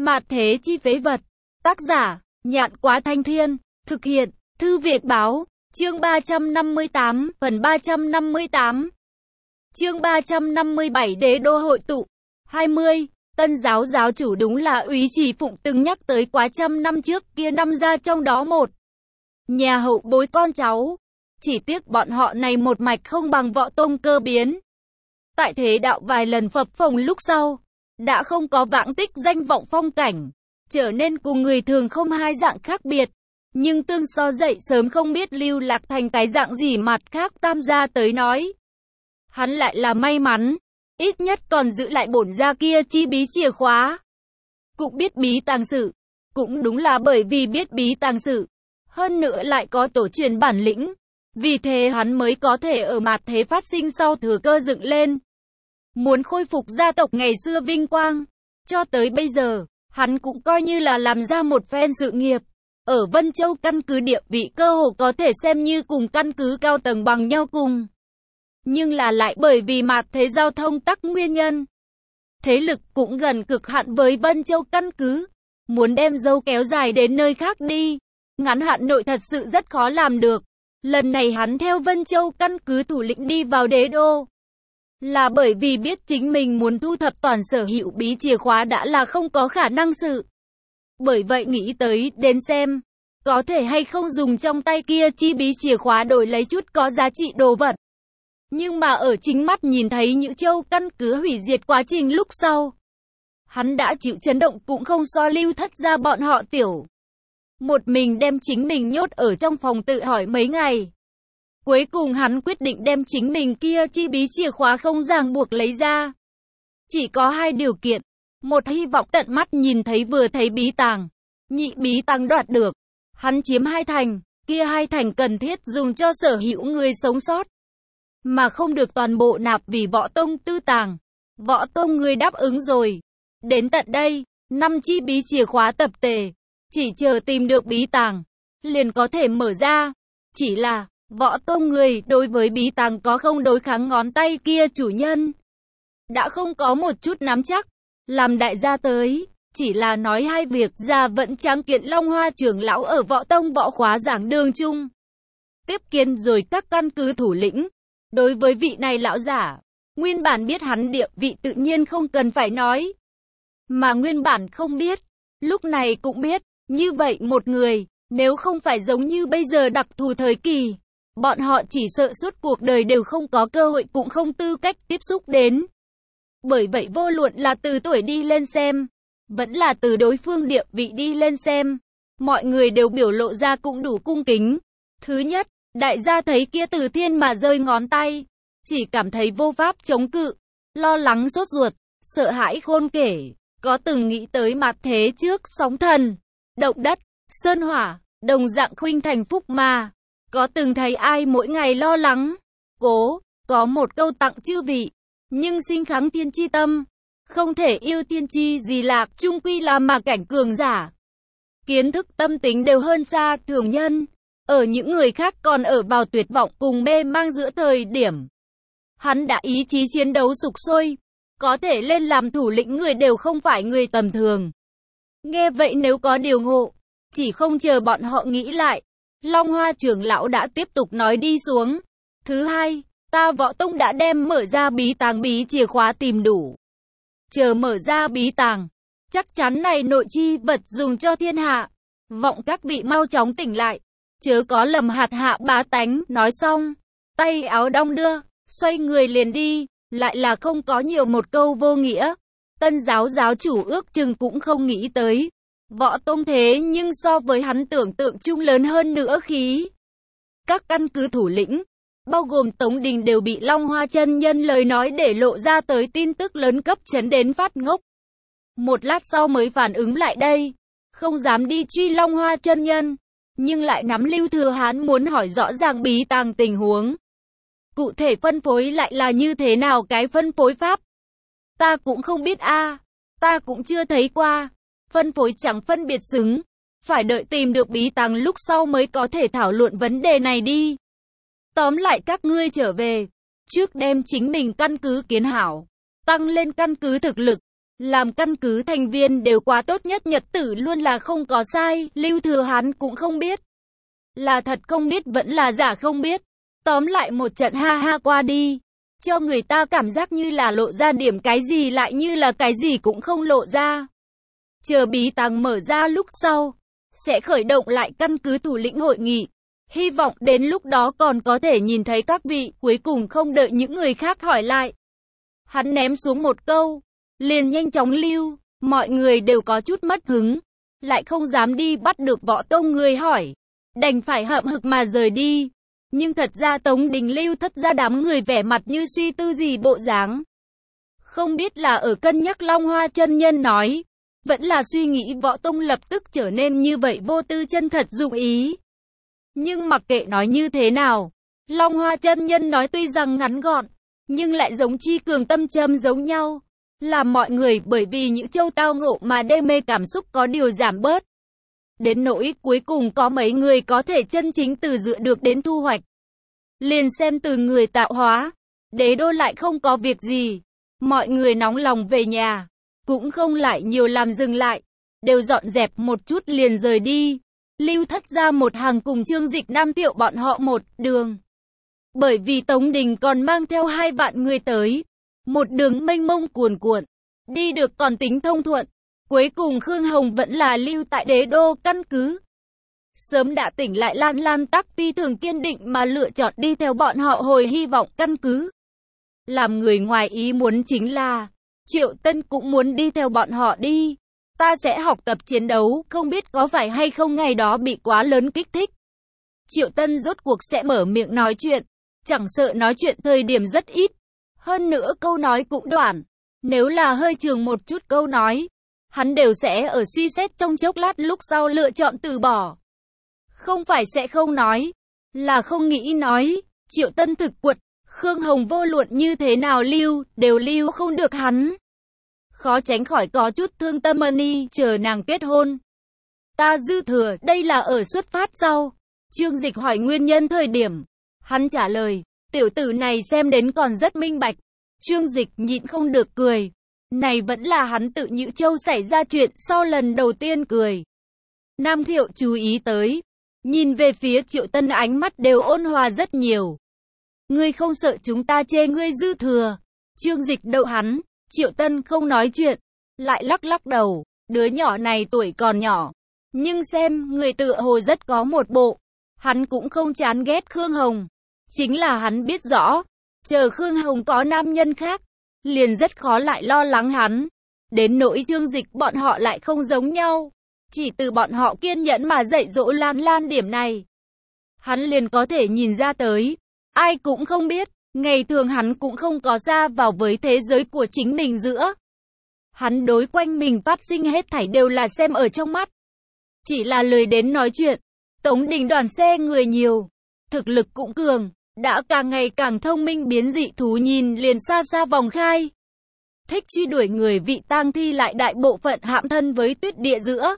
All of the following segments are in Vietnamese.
Mạt thế chi phế vật. Tác giả, Nhạn Quá Thanh Thiên. Thực hiện, Thư Việt Báo. Chương 358, phần 358. Chương 357 Đế đô hội tụ. 20. Tân giáo giáo chủ đúng là Úy Trì Phụng từng nhắc tới quá trăm năm trước kia, năm ra trong đó một nhà hậu bối con cháu. Chỉ tiếc bọn họ này một mạch không bằng Võ Tông Cơ Biến. Tại thế đạo vài lần phập phồng lúc sau, đã không có vãng tích danh vọng phong cảnh, trở nên cùng người thường không hai dạng khác biệt. Nhưng tương so dậy sớm không biết lưu lạc thành cái dạng gì mặt khác tam gia tới nói. Hắn lại là may mắn, ít nhất còn giữ lại bổn gia kia chi bí chìa khóa. Cũng biết bí tàng sự, cũng đúng là bởi vì biết bí tàng sự, hơn nữa lại có tổ truyền bản lĩnh. Vì thế hắn mới có thể ở mạt thế phát sinh sau thừa cơ dựng lên. Muốn khôi phục gia tộc ngày xưa vinh quang. Cho tới bây giờ, hắn cũng coi như là làm ra một phen sự nghiệp. Ở Vân Châu căn cứ địa vị cơ hồ có thể xem như cùng căn cứ cao tầng bằng nhau cùng. Nhưng là lại bởi vì mạt thế giao thông tắc nguyên nhân. Thế lực cũng gần cực hạn với Vân Châu căn cứ. Muốn đem dâu kéo dài đến nơi khác đi, ngắn hạn nội thật sự rất khó làm được. Lần này hắn theo Vân Châu căn cứ thủ lĩnh đi vào đế đô, là bởi vì biết chính mình muốn thu thập toàn sở hữu bí chìa khóa đã là không có khả năng sự. Bởi vậy nghĩ tới đến xem, có thể hay không dùng trong tay kia chi bí chìa khóa đổi lấy chút có giá trị đồ vật. Nhưng mà ở chính mắt nhìn thấy Nhữ Châu căn cứ hủy diệt quá trình lúc sau, hắn đã chịu chấn động cũng không so Lưu Thất gia bọn họ tiểu. Một mình đem chính mình nhốt ở trong phòng tự hỏi mấy ngày. Cuối cùng hắn quyết định đem chính mình kia chi bí chìa khóa không ràng buộc lấy ra. Chỉ có hai điều kiện. Một, hy vọng tận mắt nhìn thấy vừa thấy bí tàng. Nhị, bí tàng đoạt được. Hắn chiếm hai thành, kia hai thành cần thiết dùng cho sở hữu người sống sót. Mà không được toàn bộ nạp vì Võ Tông tư tàng. Võ Tông người đáp ứng rồi. Đến tận đây, 5 chi bí chìa khóa tập tề. Chỉ chờ tìm được bí tàng, liền có thể mở ra. Chỉ là, Võ Tông người đối với bí tàng có không đối kháng ngón tay kia chủ nhân. Đã không có một chút nắm chắc. Làm đại gia tới, chỉ là nói hai việc ra vẫn tráng kiện Long Hoa trưởng lão ở Võ Tông võ khóa giảng đường chung. Tiếp kiến rồi các căn cứ thủ lĩnh. Đối với vị này lão giả, nguyên bản biết hắn địa vị tự nhiên không cần phải nói. Mà nguyên bản không biết, lúc này cũng biết. Như vậy một người, nếu không phải giống như bây giờ đặc thù thời kỳ, bọn họ chỉ sợ suốt cuộc đời đều không có cơ hội cũng không tư cách tiếp xúc đến. Bởi vậy vô luận là từ tuổi đi lên xem, vẫn là từ đối phương địa vị đi lên xem, mọi người đều biểu lộ ra cũng đủ cung kính. Thứ nhất, đại gia thấy kia Từ Thiên mà rơi ngón tay, chỉ cảm thấy vô pháp chống cự, lo lắng sốt ruột, sợ hãi khôn kể, có từng nghĩ tới mặt thế trước sóng thần, động đất, sơn hỏa, đồng dạng khuynh thành phúc mà. Có từng thấy ai mỗi ngày lo lắng, có một câu tặng chư vị, nhưng sinh kháng tiên chi tâm, không thể yêu tiên chi gì lạc, chung quy là mà cảnh cường giả. Kiến thức tâm tính đều hơn xa thường nhân, ở những người khác còn ở vào tuyệt vọng cùng mê mang giữa thời điểm. Hắn đã ý chí chiến đấu sục sôi, có thể lên làm thủ lĩnh người đều không phải người tầm thường. Nghe vậy nếu có điều ngộ, chỉ không chờ bọn họ nghĩ lại, Long Hoa trưởng lão đã tiếp tục nói đi xuống. Thứ hai, ta Võ Tông đã đem mở ra bí tàng bí chìa khóa tìm đủ. Chờ mở ra bí tàng, chắc chắn này nội chi vật dùng cho thiên hạ. Vọng các vị mau chóng tỉnh lại, chớ có lầm hạt hạ bá tánh. Nói xong, tay áo đong đưa, xoay người liền đi, lại là không có nhiều một câu vô nghĩa. Tân giáo giáo chủ ước chừng cũng không nghĩ tới. Võ Tông thế nhưng so với hắn tưởng tượng chung lớn hơn nữa khí. Các căn cứ thủ lĩnh, bao gồm Tống Đình đều bị Long Hoa chân nhân lời nói để lộ ra tới tin tức lớn cấp chấn đến phát ngốc. Một lát sau mới phản ứng lại đây, không dám đi truy Long Hoa chân nhân, nhưng lại nắm Lưu Thừa Hán muốn hỏi rõ ràng bí tàng tình huống. Cụ thể phân phối lại là như thế nào cái phân phối pháp? Ta cũng không biết a, ta cũng chưa thấy qua. Phân phối chẳng phân biệt xứng, phải đợi tìm được bí tàng lúc sau mới có thể thảo luận vấn đề này đi. Tóm lại các ngươi trở về, trước đem chính mình căn cứ kiến hảo, tăng lên căn cứ thực lực, làm căn cứ thành viên đều quá tốt nhất nhật tử luôn là không có sai, Lưu Thừa hắn cũng không biết. Là thật không biết vẫn là giả không biết. Tóm lại một trận ha ha qua đi, cho người ta cảm giác như là lộ ra điểm cái gì lại như là cái gì cũng không lộ ra. Chờ bí tàng mở ra lúc sau, sẽ khởi động lại căn cứ thủ lĩnh hội nghị. Hy vọng đến lúc đó còn có thể nhìn thấy các vị, cuối cùng không đợi những người khác hỏi lại. Hắn ném xuống một câu, liền nhanh chóng lưu, mọi người đều có chút mất hứng, lại không dám đi bắt được Võ Tông người hỏi, đành phải hậm hực mà rời đi. Nhưng thật ra Tống Đình Lưu Thất ra đám người vẻ mặt như suy tư gì bộ dáng. Không biết là ở cân nhắc Long Hoa chân nhân nói, vẫn là suy nghĩ Võ Tông lập tức trở nên như vậy vô tư chân thật dụng ý. Nhưng mặc kệ nói như thế nào, Long Hoa chân nhân nói tuy rằng ngắn gọn, nhưng lại giống chi cường tâm châm giống nhau, làm mọi người bởi vì những châu tao ngộ mà đê mê cảm xúc có điều giảm bớt. Đến nỗi cuối cùng có mấy người có thể chân chính từ dựa được đến thu hoạch. Liền xem từ người tạo hóa, Đế Đô lại không có việc gì, mọi người nóng lòng về nhà, cũng không lại nhiều làm dừng lại, đều dọn dẹp một chút liền rời đi. Lưu Thất ra một hàng cùng Trương Dịch Nam Tiệu bọn họ một đường. Bởi vì Tống Đình còn mang theo 2 vạn người tới, một đường mênh mông cuồn cuộn, đi được còn tính thông thuận. Cuối cùng Khương Hồng vẫn là lưu tại Đế Đô căn cứ. Sớm đã tỉnh lại Lan Lan Tắc phi thường kiên định mà lựa chọn đi theo bọn họ hồi hy vọng căn cứ. Làm người ngoài ý muốn chính là, Triệu Tân cũng muốn đi theo bọn họ đi. Ta sẽ học tập chiến đấu, không biết có phải hay không ngày đó bị quá lớn kích thích. Triệu Tân rốt cuộc sẽ mở miệng nói chuyện, chẳng sợ nói chuyện thời điểm rất ít. Hơn nữa câu nói cũng đoạn, nếu là hơi trường một chút câu nói, hắn đều sẽ ở suy xét trong chốc lát lúc sau lựa chọn từ bỏ. Không phải sẽ không nói, là không nghĩ nói. Triệu Tân thực quật, Khương Hồng vô luận như thế nào lưu, đều lưu không được hắn. Khó tránh khỏi có chút thương tâm ni, chờ nàng kết hôn. Ta dư thừa, đây là ở xuất phát sau. Trương Dịch hỏi nguyên nhân thời điểm. Hắn trả lời, tiểu tử này xem đến còn rất minh bạch. Trương Dịch nhịn không được cười. Này vẫn là hắn tự Nhữ Châu xảy ra chuyện sau lần đầu tiên cười. Nam Thiệu chú ý tới, nhìn về phía Triệu Tân ánh mắt đều ôn hòa rất nhiều. Ngươi không sợ chúng ta chê ngươi dư thừa. Trương Dịch đậu hắn, Triệu Tân không nói chuyện, lại lắc lắc đầu, đứa nhỏ này tuổi còn nhỏ. Nhưng xem, người tựa hồ rất có một bộ. Hắn cũng không chán ghét Khương Hồng. Chính là hắn biết rõ, chờ Khương Hồng có nam nhân khác, liền rất khó lại lo lắng hắn. Đến nỗi Trương Dịch bọn họ lại không giống nhau. Chỉ từ bọn họ kiên nhẫn mà dạy dỗ Lan Lan điểm này, hắn liền có thể nhìn ra tới. Ai cũng không biết, ngày thường hắn cũng không có ra vào với thế giới của chính mình giữa. Hắn đối quanh mình phát sinh hết thảy đều là xem ở trong mắt. Chỉ là lười đến nói chuyện. Tống Đình đoàn xe người nhiều, thực lực cũng cường, đã càng ngày càng thông minh biến dị thú nhìn liền xa xa vòng khai. Thích truy đuổi người vị tang thi lại đại bộ phận hãm thân với tuyết địa giữa.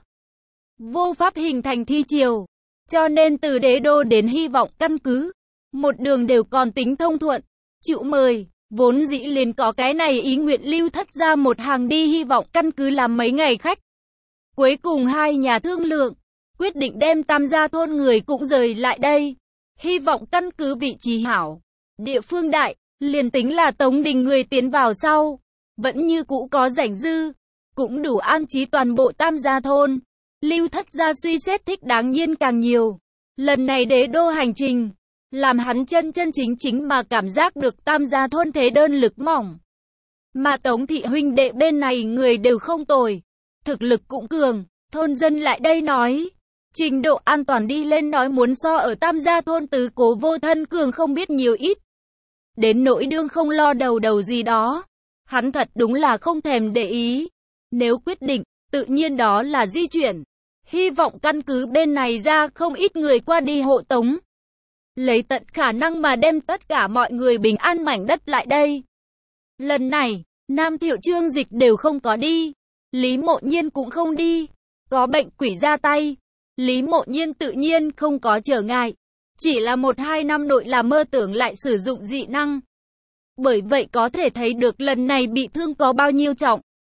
Vô pháp hình thành thi triều. Cho nên từ Đế Đô đến hy vọng căn cứ, một đường đều còn tính thông thuận. Chịu mời, vốn dĩ liền có cái này ý nguyện Lưu Thất ra một hàng đi hy vọng căn cứ làm mấy ngày khách. Cuối cùng hai nhà thương lượng, quyết định đem Tam Gia thôn người cũng rời lại đây. Hy vọng căn cứ vị trí hảo, địa phương đại, liền tính là Tống Đình người tiến vào sau, vẫn như cũ có rảnh dư, cũng đủ an trí toàn bộ Tam Gia thôn. Lưu Thất gia suy xét thích đáng nhiên càng nhiều. Lần này Đế Đô hành trình, làm hắn chân chính mà cảm giác được Tam Gia thôn thế đơn lực mỏng. Mà Tống thị huynh đệ bên này người đều không tồi, thực lực cũng cường, thôn dân lại đây nói. Trình độ an toàn đi lên nói muốn so ở Tam Gia thôn tứ cố vô thân cường không biết nhiều ít. Đến nỗi đương không lo đầu gì đó, hắn thật đúng là không thèm để ý. Nếu quyết định, tự nhiên đó là di chuyển. Hy vọng căn cứ bên này ra không ít người qua đi hộ tống. Lấy tận khả năng mà đem tất cả mọi người bình an mảnh đất lại đây. Lần này, Nam Thiệu Trương Dịch đều không có đi. Lý Mộ Nhiên cũng không đi. Có bệnh quỷ ra tay. Lý Mộ Nhiên tự nhiên không có trở ngại. Chỉ là 1-2 năm nội là mơ tưởng lại sử dụng dị năng. Bởi vậy có thể thấy được lần này bị thương có bao nhiêu trọng.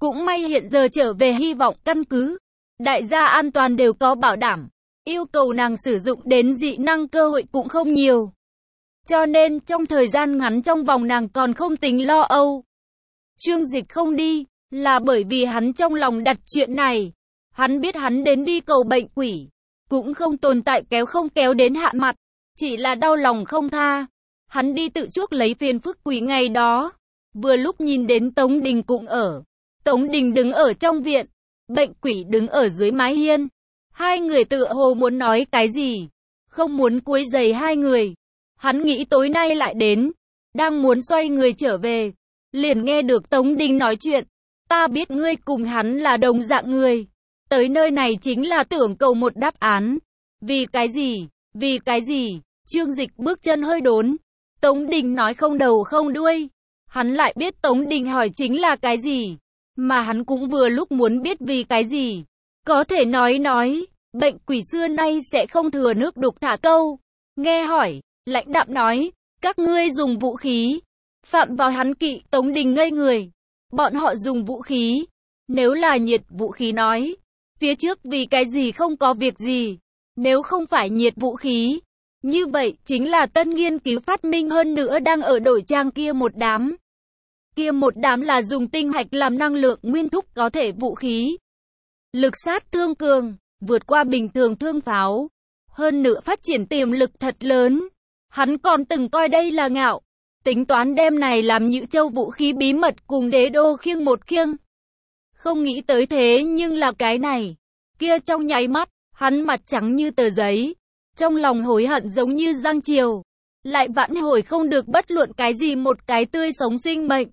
Cũng may hiện giờ trở về hy vọng căn cứ đại gia an toàn đều có bảo đảm. Yêu cầu nàng sử dụng đến dị năng cơ hội cũng không nhiều. Cho nên trong thời gian ngắn trong vòng nàng còn không tính lo âu. Trương Dịch không đi, là bởi vì hắn trong lòng đặt chuyện này. Hắn biết hắn đến đi cầu bệnh quỷ, cũng không tồn tại kéo không kéo đến hạ mặt, chỉ là đau lòng không tha. Hắn đi tự chuốc lấy phiền phức quỷ ngày đó. Vừa lúc nhìn đến Tống Đình cũng ở. Tống Đình đứng ở trong viện, bệnh quỷ đứng ở dưới mái hiên. Hai người tựa hồ muốn nói cái gì, không muốn quấy rầy hai người. Hắn nghĩ tối nay lại đến, đang muốn xoay người trở về, liền nghe được Tống Đình nói chuyện. Ta biết ngươi cùng hắn là đồng dạng người, tới nơi này chính là tưởng cầu một đáp án. Vì cái gì? Vì cái gì? Trương Dịch bước chân hơi đốn. Tống Đình nói không đầu không đuôi. Hắn lại biết Tống Đình hỏi chính là cái gì, mà hắn cũng vừa lúc muốn biết vì cái gì. Có thể nói, bệnh quỷ xưa nay sẽ không thừa nước đục thả câu. Nghe hỏi, lãnh đạm nói, các ngươi dùng vũ khí, phạm vào hắn kỵ. Tống Đình ngây người. Bọn họ dùng vũ khí, nếu là nhiệt vũ khí nói, phía trước vì cái gì không có việc gì. Nếu không phải nhiệt vũ khí, như vậy chính là tân nghiên cứu phát minh hơn nữa đang ở đổi trang kia một đám. Kia một đám là dùng tinh hạch làm năng lượng nguyên thúc có thể vũ khí. Lực sát thương cường, vượt qua bình thường thương pháo. Hơn nữa phát triển tiềm lực thật lớn. Hắn còn từng coi đây là ngạo. Tính toán đem này làm Nhữ Châu vũ khí bí mật cùng đế đô khiêng một khiêng. Không nghĩ tới thế nhưng là cái này. Kia trong nháy mắt, hắn mặt trắng như tờ giấy. Trong lòng hối hận giống như giang triều. Lại vãn hồi không được bất luận cái gì một cái tươi sống sinh mệnh.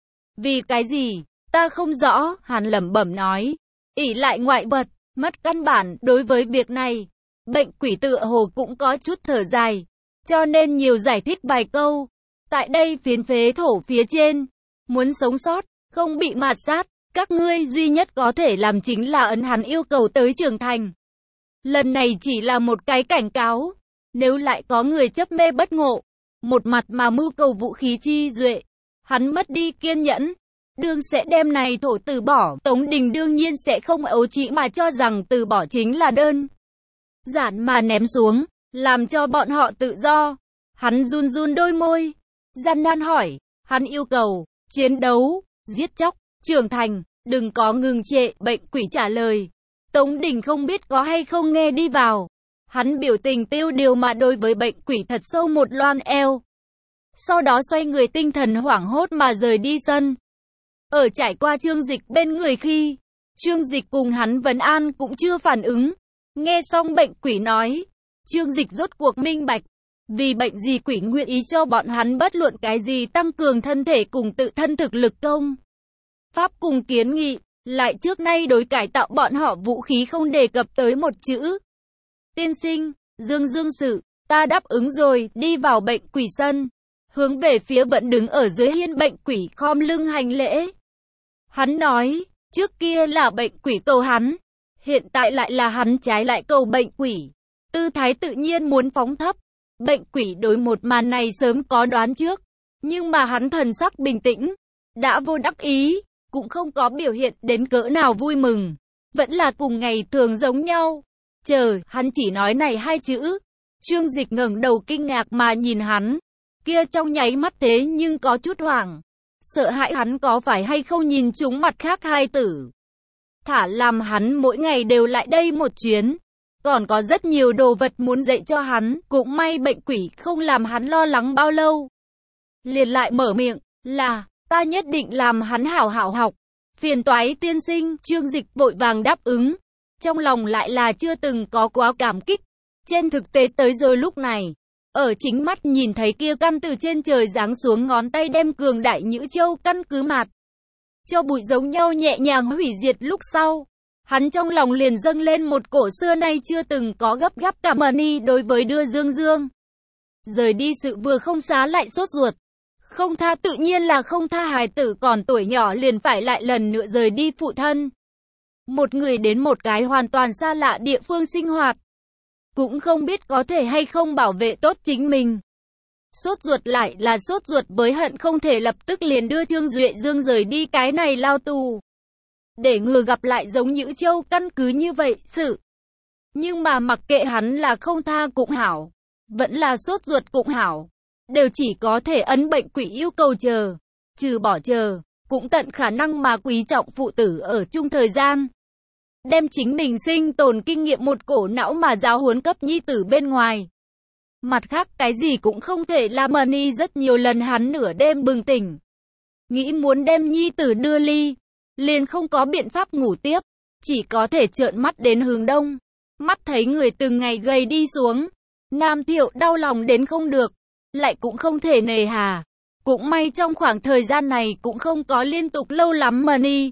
Vì cái gì? Ta không rõ, hắn lẩm bẩm nói. Ỷ lại ngoại vật, mất căn bản đối với việc này. Bệnh quỷ tựa hồ cũng có chút thở dài. Cho nên nhiều giải thích vài câu. Tại đây phiến phế thổ phía trên, muốn sống sót, không bị mạt sát, các ngươi duy nhất có thể làm chính là ấn hắn yêu cầu tới trưởng thành. Lần này chỉ là một cái cảnh cáo, nếu lại có người chấp mê bất ngộ, một mặt mà mưu cầu vũ khí chi duệ, hắn mất đi kiên nhẫn, đương sẽ đem này thổ từ bỏ. Tống Đình đương nhiên sẽ không ấu trĩ mà cho rằng từ bỏ chính là đơn giản mà ném xuống, làm cho bọn họ tự do. Hắn run run đôi môi, gian nan hỏi, hắn yêu cầu, chiến đấu, giết chóc, trưởng thành, đừng có ngừng trệ. Bệnh quỷ trả lời. Tống Đình không biết có hay không nghe đi vào. Hắn biểu tình tiêu điều mà đối với bệnh quỷ thật sâu một loan eo. Sau đó xoay người tinh thần hoảng hốt mà rời đi sân. Ở trải qua Trương Dịch bên người khi, Trương Dịch cùng hắn vấn an cũng chưa phản ứng. Nghe xong bệnh quỷ nói, Trương Dịch rốt cuộc minh bạch. Vì bệnh gì quỷ nguyện ý cho bọn hắn bất luận cái gì tăng cường thân thể cùng tự thân thực lực công pháp cùng kiến nghị, lại trước nay đối cải tạo bọn họ vũ khí không đề cập tới một chữ. Tiên sinh, Dương sự, ta đáp ứng rồi. Đi vào bệnh quỷ sân, hướng về phía vẫn đứng ở dưới hiên bệnh quỷ khom lưng hành lễ. Hắn nói, trước kia là bệnh quỷ cầu hắn, hiện tại lại là hắn trái lại cầu bệnh quỷ. Tư thái tự nhiên muốn phóng thấp. Bệnh quỷ đối một màn này sớm có đoán trước, nhưng mà hắn thần sắc bình tĩnh, đã vô đắc ý, cũng không có biểu hiện đến cỡ nào vui mừng, vẫn là cùng ngày thường giống nhau. Chờ, hắn chỉ nói này hai chữ. Trương Dịch ngẩng đầu kinh ngạc mà nhìn hắn, kia trong nháy mắt thế nhưng có chút hoảng, sợ hãi hắn có phải hay không nhìn trúng mặt khác hai tử. Thả làm hắn mỗi ngày đều lại đây một chuyến. Còn có rất nhiều đồ vật muốn dạy cho hắn, cũng may bệnh quỷ không làm hắn lo lắng bao lâu. Liền lại mở miệng, là, ta nhất định làm hắn hảo hảo học. Phiền toái tiên sinh. Trương Dịch vội vàng đáp ứng. Trong lòng lại là chưa từng có quá cảm kích. Trên thực tế tới rồi lúc này, ở chính mắt nhìn thấy kia căn từ trên trời giáng xuống ngón tay đem cường đại Nhữ Châu căn cứ mạt cho bụi giống nhau nhẹ nhàng hủy diệt lúc sau. Hắn trong lòng liền dâng lên một cổ xưa nay chưa từng có gấp gáp cảm ơn đối với đưa Dương. Rời đi sự vừa không xá lại sốt ruột. Không tha tự nhiên là không tha, hài tử còn tuổi nhỏ liền phải lại lần nữa rời đi phụ thân. Một người đến một cái hoàn toàn xa lạ địa phương sinh hoạt. Cũng không biết có thể hay không bảo vệ tốt chính mình. Sốt ruột lại là sốt ruột với hận không thể lập tức liền đưa Trương Duệ Dương rời đi cái này lao tù. để ngừa gặp lại giống Nhữ Châu căn cứ như vậy, Nhưng mà mặc kệ hắn là không tha cũng hảo, vẫn là sốt ruột cũng hảo, đều chỉ có thể ấn bệnh quỷ yêu cầu chờ, trừ bỏ chờ, cũng tận khả năng mà quý trọng phụ tử ở chung thời gian. Đem chính mình sinh tồn kinh nghiệm một cổ não mà giáo huấn cấp nhi tử bên ngoài. Mặt khác cái gì cũng không thể làm Money rất nhiều lần hắn nửa đêm bừng tỉnh. Nghĩ muốn đem nhi tử đưa ly, liền không có biện pháp ngủ tiếp, chỉ có thể trợn mắt đến hướng đông. Mắt thấy người từng ngày gầy đi xuống, Nam Thiệu đau lòng đến không được, lại cũng không thể nề hà. Cũng may trong khoảng thời gian này cũng không có liên tục lâu lắm Money.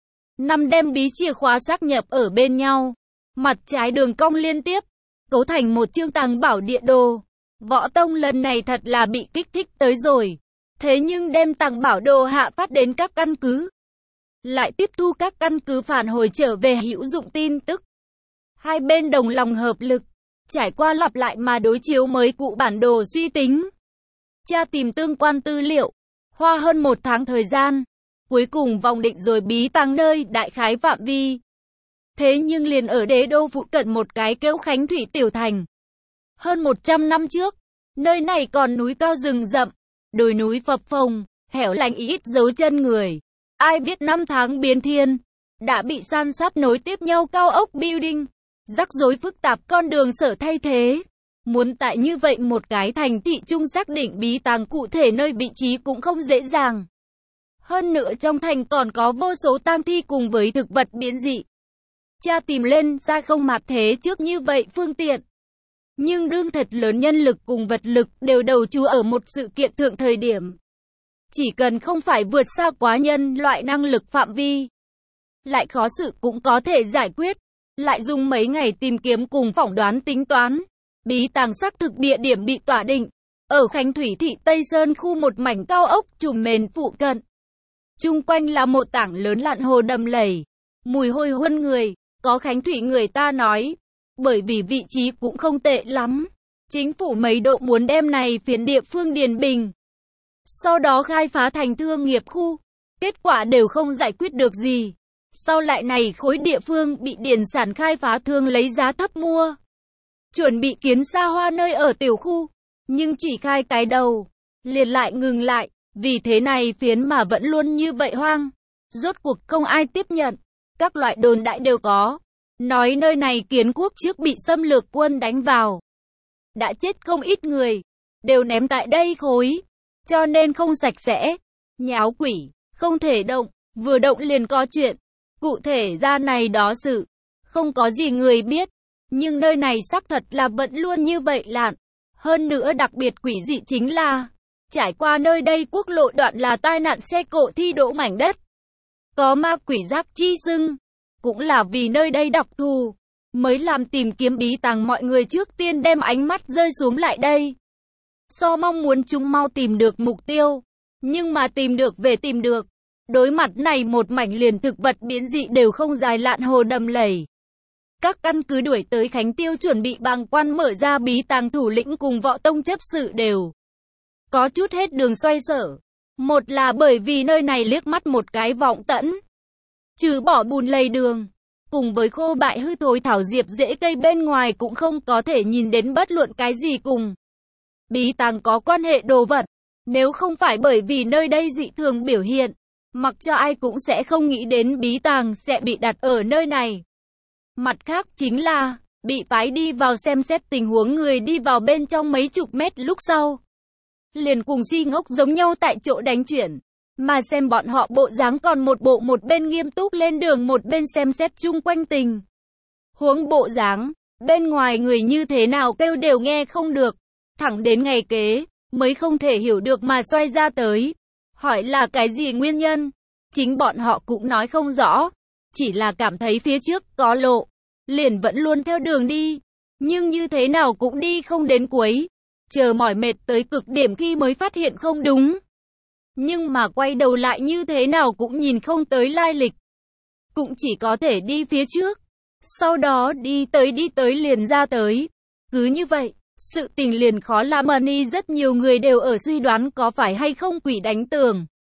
Năm đem bí chìa khóa xác nhập ở bên nhau, mặt trái đường cong liên tiếp, cấu thành một chương tàng bảo địa đồ. Võ Tông lần này thật là bị kích thích tới rồi. Thế nhưng đem tàng bảo đồ hạ phát đến các căn cứ, lại tiếp thu các căn cứ phản hồi trở về hữu dụng tin tức. Hai bên đồng lòng hợp lực, trải qua lặp lại mà đối chiếu mới cụ bản đồ suy tính. Tra tìm tương quan tư liệu, hoa hơn 1 tháng thời gian, cuối cùng vòng định rồi bí tàng nơi đại khái phạm vi. Thế nhưng liền ở đế đô phụ cận một cái kêu Khánh Thủy tiểu thành. Hơn 100 năm trước, nơi này còn núi cao rừng rậm, đồi núi phập phồng, hẻo lánh ít dấu chân người. Ai biết năm tháng biến thiên, đã bị san sát nối tiếp nhau cao ốc building, rắc rối phức tạp con đường sở thay thế. Muốn tại như vậy một cái thành thị trung xác định bí tàng cụ thể nơi vị trí cũng không dễ dàng. Hơn nữa trong thành còn có vô số tang thi cùng với thực vật biến dị. Cha tìm lên ra không mặt thế trước như vậy phương tiện. Nhưng đương thật lớn nhân lực cùng vật lực đều đầu chú ở một sự kiện thượng thời điểm. Chỉ cần không phải vượt xa quá nhân loại năng lực phạm vi, lại khó sự cũng có thể giải quyết. Lại dùng mấy ngày tìm kiếm cùng phỏng đoán tính toán. Bí tàng xác thực địa điểm bị tỏa định, ở Khánh Thủy thị Tây Sơn khu một mảnh cao ốc trùm mền phụ cận. Chung quanh là một tảng lớn lạn hồ đầm lầy, mùi hôi huân người, có Khánh Thủy người ta nói. Bởi vì vị trí cũng không tệ lắm, chính phủ mấy độ muốn đem này phiến địa phương điền bình, sau đó khai phá thành thương nghiệp khu, kết quả đều không giải quyết được gì. Sau lại này khối địa phương bị điền sản khai phá thương lấy giá thấp mua, chuẩn bị kiến xa hoa nơi ở tiểu khu, nhưng chỉ khai cái đầu, liền lại ngừng lại, vì thế này phiến mà vẫn luôn như vậy hoang. Rốt cuộc không ai tiếp nhận, các loại đồn đại đều có. Nói nơi này kiến quốc trước bị xâm lược quân đánh vào, đã chết không ít người, đều ném tại đây khối, cho nên không sạch sẽ, nháo quỷ, không thể động, vừa động liền có chuyện. Cụ thể ra này đó sự, không có gì người biết, nhưng nơi này xác thật là vẫn luôn như vậy lạn. Hơn nữa đặc biệt quỷ dị chính là, trải qua nơi đây quốc lộ đoạn là tai nạn xe cộ thi đỗ mảnh đất. Có ma quỷ giác chi xưng. Cũng là vì nơi đây đặc thù, mới làm tìm kiếm bí tàng mọi người trước tiên đem ánh mắt rơi xuống lại đây. So mong muốn chúng mau tìm được mục tiêu, nhưng mà tìm được về tìm được. Đối mặt này một mảnh liền thực vật biến dị đều không dài lạn hồ đầm lầy. Các căn cứ đuổi tới Khánh Tiêu chuẩn bị bàng quan mở ra bí tàng thủ lĩnh cùng Võ Tông chấp sự đều có chút hết đường xoay sở. Một là bởi vì nơi này liếc mắt một cái vọng tẫn. Trừ bỏ bùn lầy đường, cùng với khô bại hư thối thảo diệp rễ cây bên ngoài cũng không có thể nhìn đến bất luận cái gì cùng bí tàng có quan hệ đồ vật. Nếu không phải bởi vì nơi đây dị thường biểu hiện, mặc cho ai cũng sẽ không nghĩ đến bí tàng sẽ bị đặt ở nơi này. Mặt khác chính là, bị phái đi vào xem xét tình huống người đi vào bên trong mấy chục mét lúc sau. Liền cùng si ngốc giống nhau tại chỗ đánh chuyển. Mà xem bọn họ bộ dáng còn một bộ một bên nghiêm túc lên đường một bên xem xét chung quanh tình huống bộ dáng, bên ngoài người như thế nào kêu đều nghe không được. Thẳng đến ngày kế, mới không thể hiểu được mà xoay ra tới. Hỏi là cái gì nguyên nhân? Chính bọn họ cũng nói không rõ. Chỉ là cảm thấy phía trước có lộ, liền vẫn luôn theo đường đi. Nhưng như thế nào cũng đi không đến cuối. Chờ mỏi mệt tới cực điểm khi mới phát hiện không đúng. Nhưng mà quay đầu lại như thế nào cũng nhìn không tới lai lịch. Cũng chỉ có thể đi phía trước. Sau đó đi tới liền ra tới. Cứ như vậy, sự tình liền khó làm. Rất nhiều người đều ở suy đoán có phải hay không quỷ đánh tường.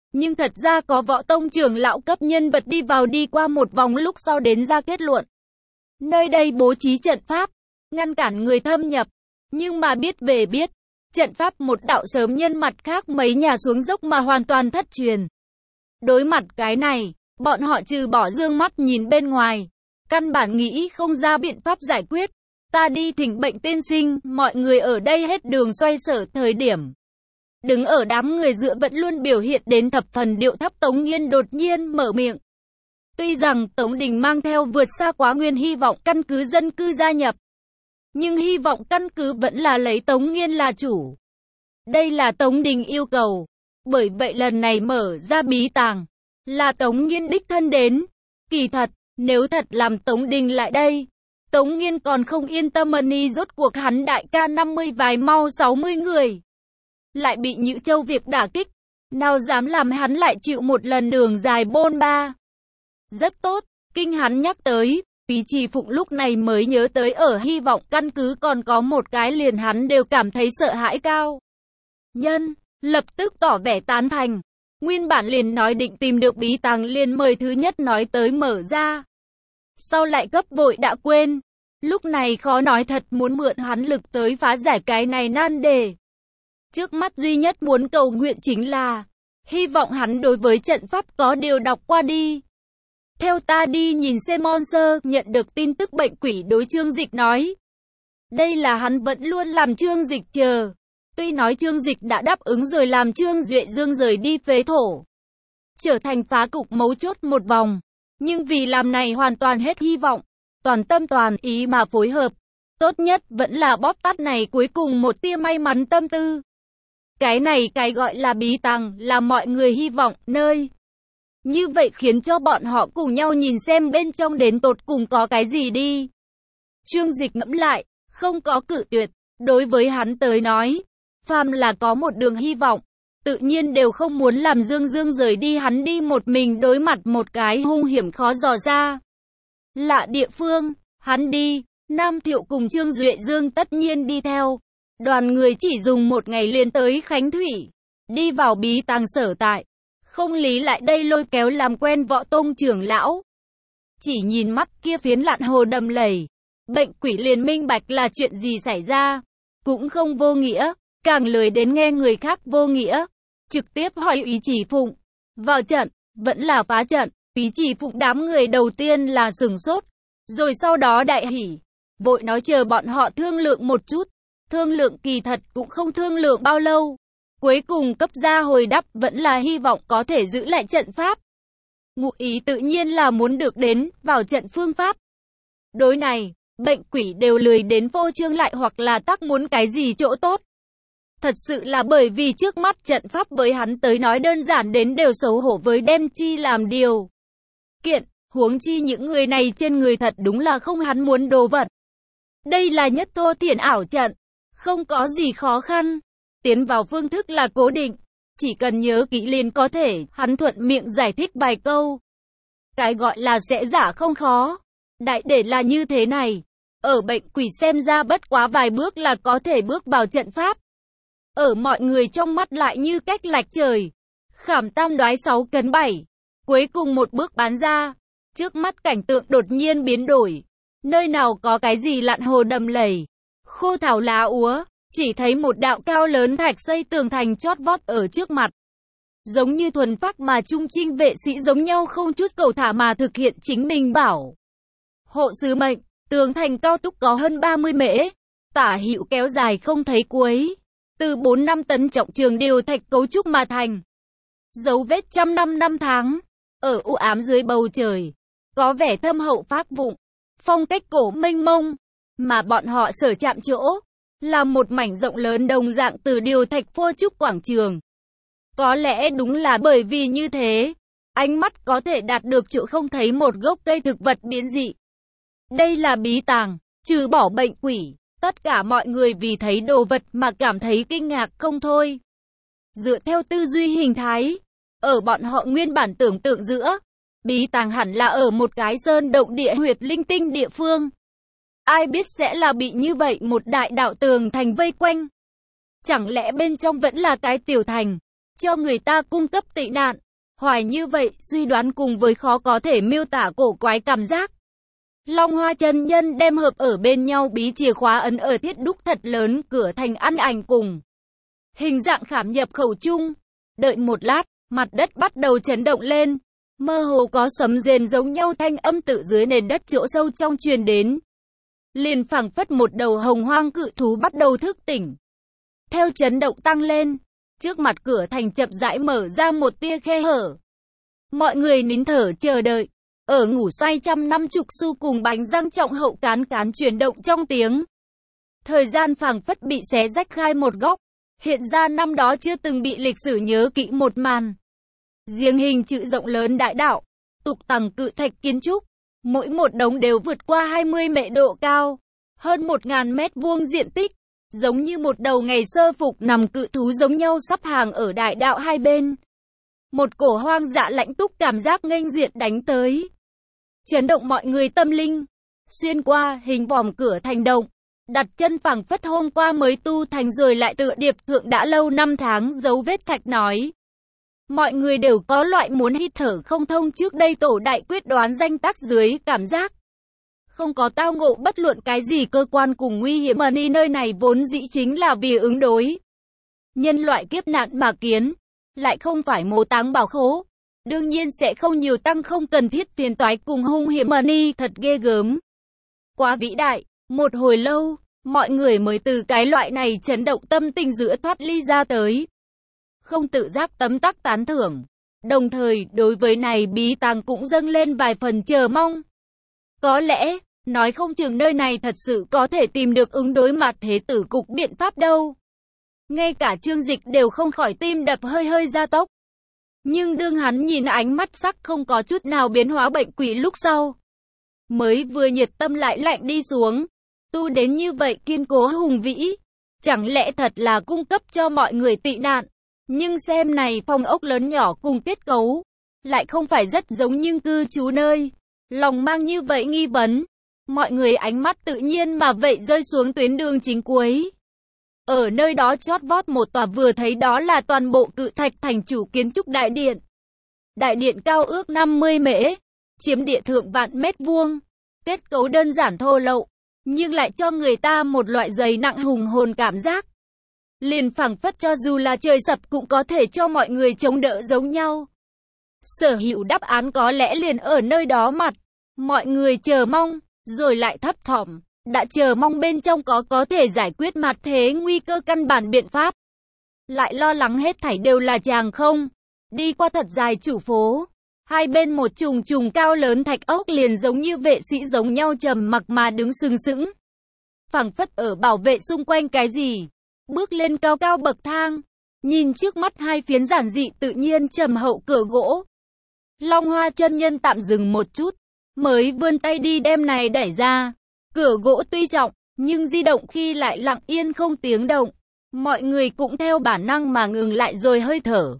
Nhưng thật ra có võ tông trưởng lão cấp nhân vật đi vào đi qua một vòng lúc sau đến ra kết luận. Nơi đây bố trí trận pháp, ngăn cản người thâm nhập. Nhưng mà biết về biết, trận pháp một đạo sớm nhân mặt khác mấy nhà xuống dốc mà hoàn toàn thất truyền. Đối mặt cái này, bọn họ trừ bỏ dương mắt nhìn bên ngoài, căn bản nghĩ không ra biện pháp giải quyết. Ta đi thỉnh bệnh tiên sinh, mọi người ở đây hết đường xoay sở thời điểm. Đứng ở đám người giữa vẫn luôn biểu hiện đến thập phần điệu thấp Tống Nghiên đột nhiên mở miệng. Tuy rằng Tống Đình mang theo vượt xa quá nguyên hy vọng căn cứ dân cư gia nhập, nhưng hy vọng căn cứ vẫn là lấy Tống Nghiên là chủ. Đây là Tống Đình yêu cầu. Bởi vậy lần này mở ra bí tàng, là Tống Nghiên đích thân đến. Kỳ thật, nếu thật làm Tống Đình lại đây, Tống Nghiên còn không yên tâm ni rốt cuộc hắn đại ca 50 vài mau 60 người. Lại bị Nhữ Châu Việc đả kích, nào dám làm hắn lại chịu một lần đường dài bôn ba. Rất tốt, kinh hắn nhắc tới, Phí Trì Phụng lúc này mới nhớ tới ở hy vọng căn cứ còn có một cái liền hắn đều cảm thấy sợ hãi cao. Nhân, lập tức tỏ vẻ tán thành. Nguyên bản liền nói định tìm được bí tàng liền mời thứ nhất nói tới mở ra. Sau lại gấp vội đã quên. Lúc này khó nói thật muốn mượn hắn lực tới phá giải cái này nan đề. Trước mắt duy nhất muốn cầu nguyện chính là hy vọng hắn đối với trận pháp có điều đọc qua đi. Theo ta đi nhìn xem Monster nhận được tin tức bệnh quỷ đối Trương Dịch nói. Đây là hắn vẫn luôn làm Trương Dịch chờ. Tuy nói Trương Dịch đã đáp ứng rồi làm Trương Duệ Dương rời đi phế thổ, trở thành phá cục mấu chốt một vòng. Nhưng vì làm này hoàn toàn hết hy vọng, toàn tâm toàn ý mà phối hợp. Tốt nhất vẫn là bóp tắt này cuối cùng một tia may mắn tâm tư. Cái này cái gọi là bí tàng là mọi người hy vọng nơi. Như vậy khiến cho bọn họ cùng nhau nhìn xem bên trong đến tột cùng có cái gì đi. Trương Dịch ngẫm lại, không có cự tuyệt. Đối với hắn tới nói, phàm là có một đường hy vọng, tự nhiên đều không muốn làm Dương Dương rời đi hắn đi một mình đối mặt một cái hung hiểm khó dò ra. Lạ địa phương, hắn đi, Nam Thiệu cùng Trương Duệ Dương tất nhiên đi theo. Đoàn người chỉ dùng một ngày liền tới Khánh Thủy, đi vào bí tàng sở tại. Không lý lại đây lôi kéo làm quen võ tông trưởng lão. Chỉ nhìn mắt kia phiến lạn hồ đầm lầy, bệnh quỷ liền minh bạch là chuyện gì xảy ra. Cũng không vô nghĩa, càng lười đến nghe người khác vô nghĩa. Trực tiếp hỏi Úy Chỉ Phụng. Vào trận, vẫn là phá trận. Úy Chỉ Phụng đám người đầu tiên là sửng sốt, rồi sau đó đại hỉ. Vội nói chờ bọn họ thương lượng một chút. Thương lượng kỳ thật cũng không thương lượng bao lâu. Cuối cùng cấp ra hồi đáp vẫn là hy vọng có thể giữ lại trận pháp. Ngụ ý tự nhiên là muốn được đến vào trận phương pháp. Đối này, bệnh quỷ đều lười đến phô trương lại hoặc là tác muốn cái gì chỗ tốt. Thật sự là bởi vì trước mắt trận pháp với hắn tới nói đơn giản đến đều xấu hổ với đem chi làm điều kiện, huống chi những người này trên người thật đúng là không hắn muốn đồ vật. Đây là nhất thô thiển ảo trận, không có gì khó khăn. Tiến vào phương thức là cố định, chỉ cần nhớ kỹ liền có thể, hắn thuận miệng giải thích vài câu. Cái gọi là sẽ giả không khó, đại để là như thế này, ở bệnh quỷ xem ra bất quá vài bước là có thể bước vào trận pháp. Ở mọi người trong mắt lại như cách lạch trời, khảm tam đoái 6 cấn 7, cuối cùng một bước bán ra, trước mắt cảnh tượng đột nhiên biến đổi, nơi nào có cái gì lặn hồ đầm lầy, khô thảo lá úa. Chỉ thấy một đạo cao lớn thạch xây tường thành chót vót ở trước mặt. Giống như thuần phác mà trung trinh vệ sĩ giống nhau không chút cầu thả mà thực hiện chính mình bảo hộ sứ mệnh. Tường thành cao túc có hơn 30 mễ, tả hữu kéo dài không thấy cuối. Từ 4-5 tấn trọng trường đều thạch cấu trúc mà thành. Dấu vết trăm năm tháng. Ở u ám dưới bầu trời, có vẻ thâm hậu phác vụng, phong cách cổ mênh mông. Mà bọn họ sở chạm chỗ là một mảnh rộng lớn đồng dạng từ điều thạch phô trúc quảng trường. Có lẽ đúng là bởi vì như thế, ánh mắt có thể đạt được chỗ không thấy một gốc cây thực vật biến dị. Đây là bí tàng, trừ bỏ bệnh quỷ, tất cả mọi người vì thấy đồ vật mà cảm thấy kinh ngạc không thôi. Dựa theo tư duy hình thái, ở bọn họ nguyên bản tưởng tượng giữa, bí tàng hẳn là ở một cái sơn động địa huyệt linh tinh địa phương. Ai biết sẽ là bị như vậy một đại đạo tường thành vây quanh. Chẳng lẽ bên trong vẫn là cái tiểu thành, cho người ta cung cấp tị nạn. Hoài như vậy, suy đoán cùng với khó có thể miêu tả cổ quái cảm giác. Long Hoa chân nhân đem hợp ở bên nhau bí chìa khóa ấn ở thiết đúc thật lớn cửa thành ăn ảnh cùng. Hình dạng khảm nhập khẩu chung. Đợi một lát, mặt đất bắt đầu chấn động lên. Mơ hồ có sấm rền giống nhau thanh âm tự dưới nền đất chỗ sâu trong truyền đến. Liền phảng phất một đầu hồng hoang cự thú bắt đầu thức tỉnh. Theo chấn động tăng lên, trước mặt cửa thành chậm rãi mở ra một tia khe hở. Mọi người nín thở chờ đợi. Ở ngủ say 150 xu cùng bánh răng trọng hậu cán chuyển động trong tiếng. Thời gian phảng phất bị xé rách khai một góc. Hiện ra năm đó chưa từng bị lịch sử nhớ kỹ một màn. Riêng hình chữ rộng lớn đại đạo, tục tằng cự thạch kiến trúc, mỗi một đống đều vượt qua 20 mệ độ cao, hơn 1000 mét vuông diện tích, giống như một đầu ngày sơ phục nằm cự thú giống nhau sắp hàng ở đại đạo hai bên. Một cổ hoang dã lãnh túc cảm giác nghênh diện đánh tới, chấn động mọi người tâm linh. Xuyên qua hình vòm cửa thành động, đặt chân phảng phất hôm qua mới tu thành rồi lại tựa điệp thượng đã lâu năm tháng dấu vết thạch nói. Mọi người đều có loại muốn hít thở không thông trước đây tổ đại quyết đoán danh tác dưới cảm giác. Không có tao ngộ bất luận cái gì cơ quan cùng nguy hiểm mà đi nơi này vốn dĩ chính là vì ứng đối nhân loại kiếp nạn mà kiến, lại không phải mồ táng bảo khố. Đương nhiên sẽ không nhiều tăng không cần thiết phiền toái cùng hung hiểm mà đi thật ghê gớm. Quá vĩ đại, một hồi lâu, mọi người mới từ cái loại này chấn động tâm tình giữa thoát ly ra tới. Không tự giác tấm tắc tán thưởng. Đồng thời, đối với này bí tàng cũng dâng lên vài phần chờ mong. Có lẽ, nói không chừng nơi này thật sự có thể tìm được ứng đối mặt thế tử cục biện pháp đâu. Ngay cả Trương Dịch đều không khỏi tim đập hơi hơi gia tốc. Nhưng đương hắn nhìn ánh mắt sắc không có chút nào biến hóa bệnh quỷ lúc sau. Mới vừa nhiệt tâm lại lạnh đi xuống. Tu đến như vậy kiên cố hùng vĩ. Chẳng lẽ thật là cung cấp cho mọi người tị nạn. Nhưng xem này phòng ốc lớn nhỏ cùng kết cấu. Lại không phải rất giống nhưng cư trú nơi. Lòng mang như vậy nghi vấn. Mọi người ánh mắt tự nhiên mà vậy rơi xuống tuyến đường chính cuối. Ở nơi đó chót vót một tòa vừa thấy đó là toàn bộ cự thạch thành chủ kiến trúc đại điện. Đại điện cao ước 50 mễ, chiếm địa thượng vạn mét vuông. Kết cấu đơn giản thô lậu, nhưng lại cho người ta một loại dày nặng hùng hồn cảm giác. Liền phảng phất cho dù là trời sập cũng có thể cho mọi người chống đỡ giống nhau. Sở hữu đáp án có lẽ liền ở nơi đó mặt. Mọi người chờ mong, rồi lại thấp thỏm. Đã chờ mong bên trong có thể giải quyết mặt thế nguy cơ căn bản biện pháp. Lại lo lắng hết thảy đều là chàng không. Đi qua thật dài chủ phố. Hai bên một trùng cao lớn thạch ốc liền giống như vệ sĩ giống nhau trầm mặc mà đứng sừng sững. Phảng phất ở bảo vệ xung quanh cái gì. Bước lên cao cao bậc thang. Nhìn trước mắt hai phiến giản dị tự nhiên trầm hậu cửa gỗ. Long Hoa chân nhân tạm dừng một chút. Mới vươn tay đi đem này đẩy ra. Cửa gỗ tuy trọng, nhưng di động khi lại lặng yên không tiếng động. Mọi người cũng theo bản năng mà ngừng lại rồi hơi thở.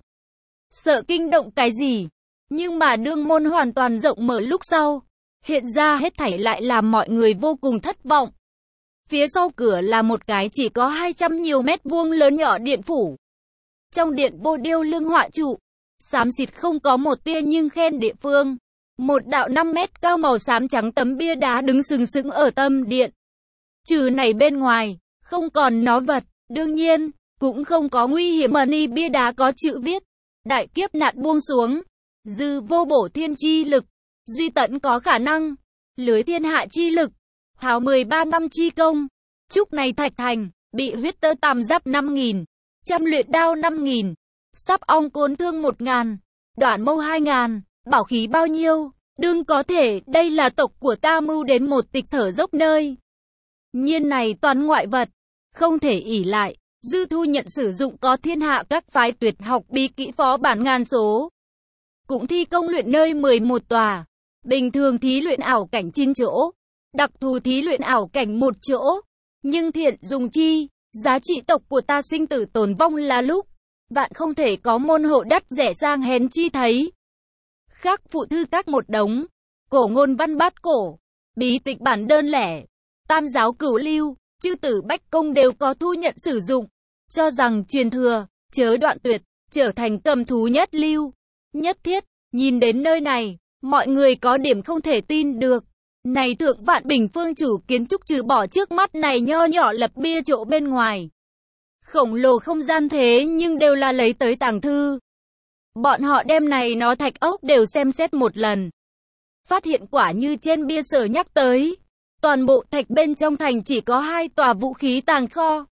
Sợ kinh động cái gì. Nhưng mà đương môn hoàn toàn rộng mở lúc sau. Hiện ra hết thảy lại làm mọi người vô cùng thất vọng. Phía sau cửa là một cái chỉ có 200 nhiều mét vuông lớn nhỏ điện phủ. Trong điện bô điêu lưng họa trụ. Xám xịt không có một tia nhưng khen địa phương. Một đạo 5 mét cao màu xám trắng tấm bia đá đứng sừng sững ở tâm điện. Trừ này bên ngoài, không còn nó vật, đương nhiên, cũng không có nguy hiểm mà ni bia đá có chữ viết. Đại kiếp nạn buông xuống, dư vô bổ thiên chi lực, duy tận có khả năng, lưới thiên hạ chi lực, hào 13 năm chi công. Trúc này thạch thành, bị huyết tơ tam giáp 5.000, trăm luyện đao 5.000, sắp ong côn thương 1.000, đoạn mâu 2.000. Bảo khí bao nhiêu, đương có thể, đây là tộc của ta mưu đến một tịch thở dốc nơi. Nhiên này toàn ngoại vật, không thể ỷ lại, dư thu nhận sử dụng có thiên hạ các phái tuyệt học bí kỹ phó bản ngàn số. Cũng thi công luyện nơi 11 tòa, bình thường thí luyện ảo cảnh 9 chỗ, đặc thù thí luyện ảo cảnh 1 chỗ. Nhưng thiện dùng chi, giá trị tộc của ta sinh tử tồn vong là lúc, bạn không thể có môn hộ đắt rẻ sang hèn chi thấy. Khác phụ thư các một đống, cổ ngôn văn bát cổ, bí tịch bản đơn lẻ, tam giáo cửu lưu, chư tử bách công đều có thu nhận sử dụng, cho rằng truyền thừa, chớ đoạn tuyệt, trở thành cầm thú nhất lưu. Nhất Thiết, nhìn đến nơi này, mọi người có điểm không thể tin được. Này Thượng Vạn Bình Phương chủ kiến trúc trừ bỏ trước mắt này nho nhỏ lập bia chỗ bên ngoài. Khổng lồ không gian thế nhưng đều là lấy tới tàng thư. Bọn họ đem này nó thạch ốc đều xem xét một lần. Phát hiện quả như trên bia sở nhắc tới. Toàn bộ thạch bên trong thành chỉ có 2 tòa vũ khí tàng kho.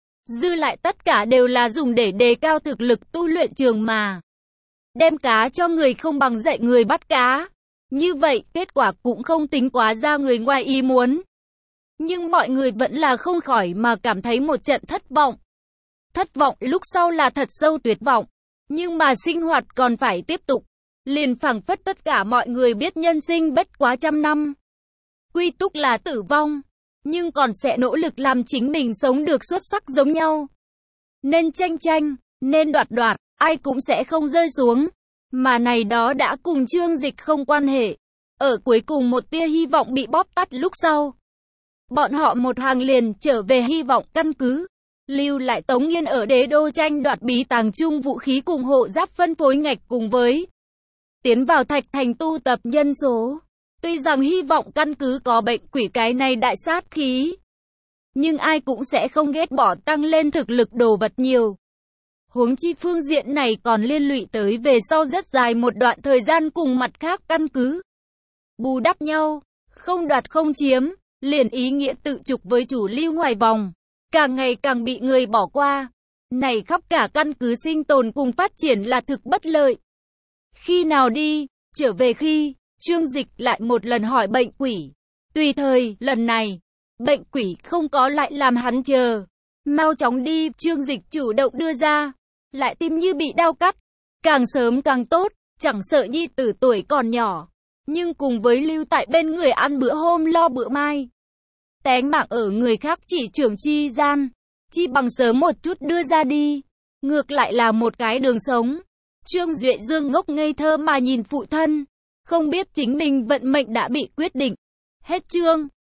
Dư lại tất cả đều là dùng để đề cao thực lực tu luyện trường mà. Đem cá cho người không bằng dạy người bắt cá. Như vậy, kết quả cũng không tính quá ra người ngoài ý muốn. Nhưng mọi người vẫn là không khỏi mà cảm thấy một trận thất vọng. Thất vọng lúc sau là thật sâu tuyệt vọng. Nhưng mà sinh hoạt còn phải tiếp tục. Liền phảng phất tất cả mọi người biết nhân sinh bất quá trăm năm. Quy túc là tử vong. Nhưng còn sẽ nỗ lực làm chính mình sống được xuất sắc giống nhau. Nên tranh tranh, nên đoạt đoạt, ai cũng sẽ không rơi xuống. Mà này đó đã cùng Trương Dịch không quan hệ. Ở cuối cùng một tia hy vọng bị bóp tắt lúc sau. Bọn họ một hàng liền trở về hy vọng căn cứ. Lưu lại Tống Nghiên ở đế đô tranh đoạt bí tàng chung vũ khí cùng hộ giáp phân phối ngạch cùng với tiến vào thạch thành tu tập nhân số. Tuy rằng hy vọng căn cứ có bệnh quỷ cái này đại sát khí. Nhưng ai cũng sẽ không ghét bỏ tăng lên thực lực đồ vật nhiều. Huống chi phương diện này còn liên lụy tới về sau rất dài một đoạn thời gian cùng mặt khác căn cứ. Bù đắp nhau, không đoạt không chiếm, liền ý nghĩa tự trục với chủ lưu ngoài vòng. Càng ngày càng bị người bỏ qua. Này khắp cả căn cứ sinh tồn cùng phát triển là thực bất lợi. Khi nào đi, trở về khi, Trương Dịch lại một lần hỏi bệnh quỷ. Tùy thời, lần này, bệnh quỷ không có lại làm hắn chờ. Mau chóng đi, Trương Dịch chủ động đưa ra. Lại tim như bị đau cắt. Càng sớm càng tốt, chẳng sợ nhi tử tuổi còn nhỏ. Nhưng cùng với lưu tại bên người ăn bữa hôm lo bữa mai. Tánh mạng ở người khác chỉ trưởng chi gian. Chi bằng sớm một chút đưa ra đi. Ngược lại là một cái đường sống. Trương Duệ Dương ngốc ngây thơ mà nhìn phụ thân. Không biết chính mình vận mệnh đã bị quyết định. Hết chương.